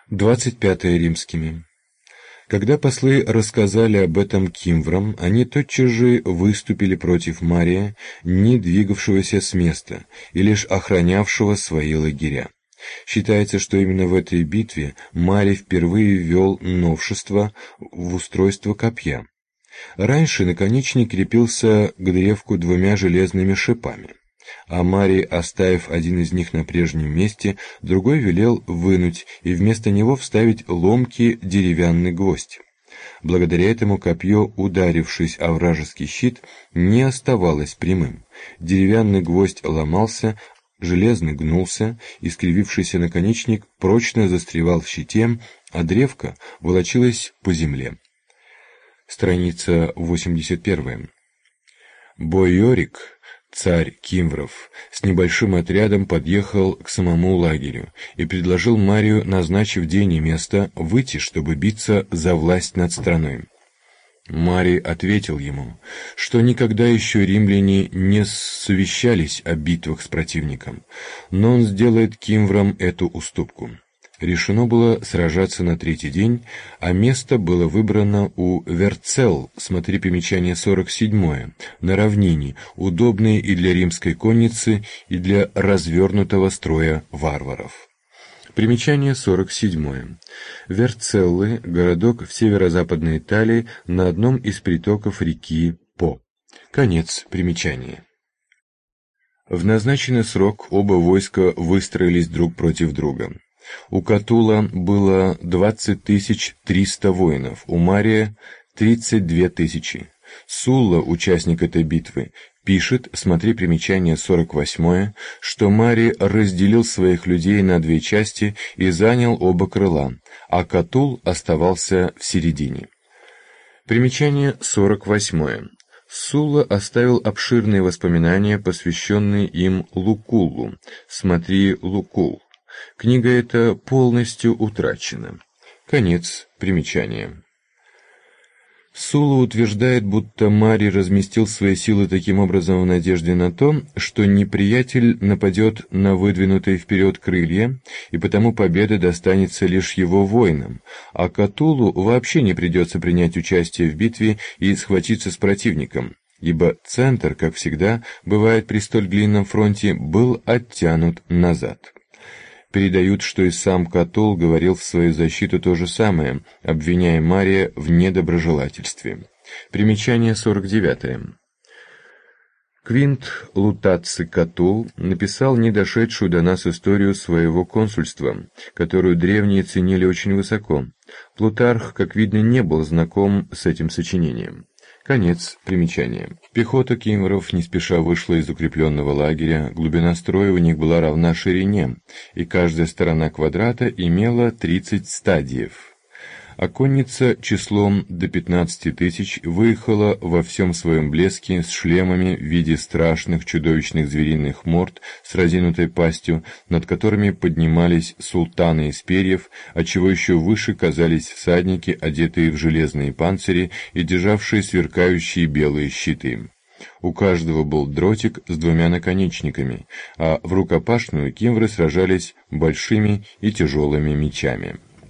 25 римскими. Когда послы рассказали об этом кимврам, они тотчас же выступили против Мария, не двигавшегося с места и лишь охранявшего свои лагеря. Считается, что именно в этой битве Марий впервые ввел новшество в устройство копья. Раньше наконечник крепился к древку двумя железными шипами, а Марий, оставив один из них на прежнем месте, другой велел вынуть и вместо него вставить ломкий деревянный гвоздь. Благодаря этому копье, ударившись о вражеский щит, не оставалось прямым. Деревянный гвоздь ломался, железный гнулся, искривившийся наконечник прочно застревал в щите, а древко волочилось по земле. Страница 81. Боиорик, царь кимвров, с небольшим отрядом подъехал к самому лагерю и предложил Марию, назначив день и место, выйти, чтобы биться за власть над страной. Марий ответил ему, что никогда еще римляне не совещались о битвах с противником, но он сделает кимврам эту уступку. Решено было сражаться на третий день, а место было выбрано у Верцелл, смотри примечание 47, на равнине, удобное и для римской конницы, и для развернутого строя варваров. Примечание 47. Верцеллы — городок в северо-западной Италии на одном из притоков реки По. Конец примечания. В назначенный срок оба войска выстроились друг против друга. У Катула было 20 300 воинов, у Мария 32 000. Сулла, участник этой битвы, пишет, смотри примечание 48, что Марий разделил своих людей на две части и занял оба крыла, а Катул оставался в середине. Примечание 48. Сулла оставил обширные воспоминания, посвященные им Лукуллу, смотри Лукул. Книга эта полностью утрачена. Конец примечания. Сулла утверждает, будто Марий разместил свои силы таким образом в надежде на то, что неприятель нападет на выдвинутые вперед крылья, и потому победа достанется лишь его воинам, а Катулу вообще не придется принять участие в битве и схватиться с противником, ибо центр, как всегда бывает при столь длинном фронте, был оттянут назад. Передают, что и сам Катул говорил в свою защиту то же самое, обвиняя Мария в недоброжелательстве. Примечание 49. Квинт Лутаций Катул написал недошедшую до нас историю своего консульства, которую древние ценили очень высоко. Плутарх, как видно, не был знаком с этим сочинением. Конец примечания. Пехота кимвров не спеша вышла из укрепленного лагеря, глубина строя у них была равна ширине, и каждая сторона квадрата имела 30 стадиев. А конница числом до 15 000 выехала во всем своем блеске с шлемами в виде страшных чудовищных звериных морд с разинутой пастью, над которыми поднимались султаны из перьев, отчего еще выше казались всадники, одетые в железные панцири и державшие сверкающие белые щиты. У каждого был дротик с двумя наконечниками, а в рукопашную кимвры сражались большими и тяжелыми мечами.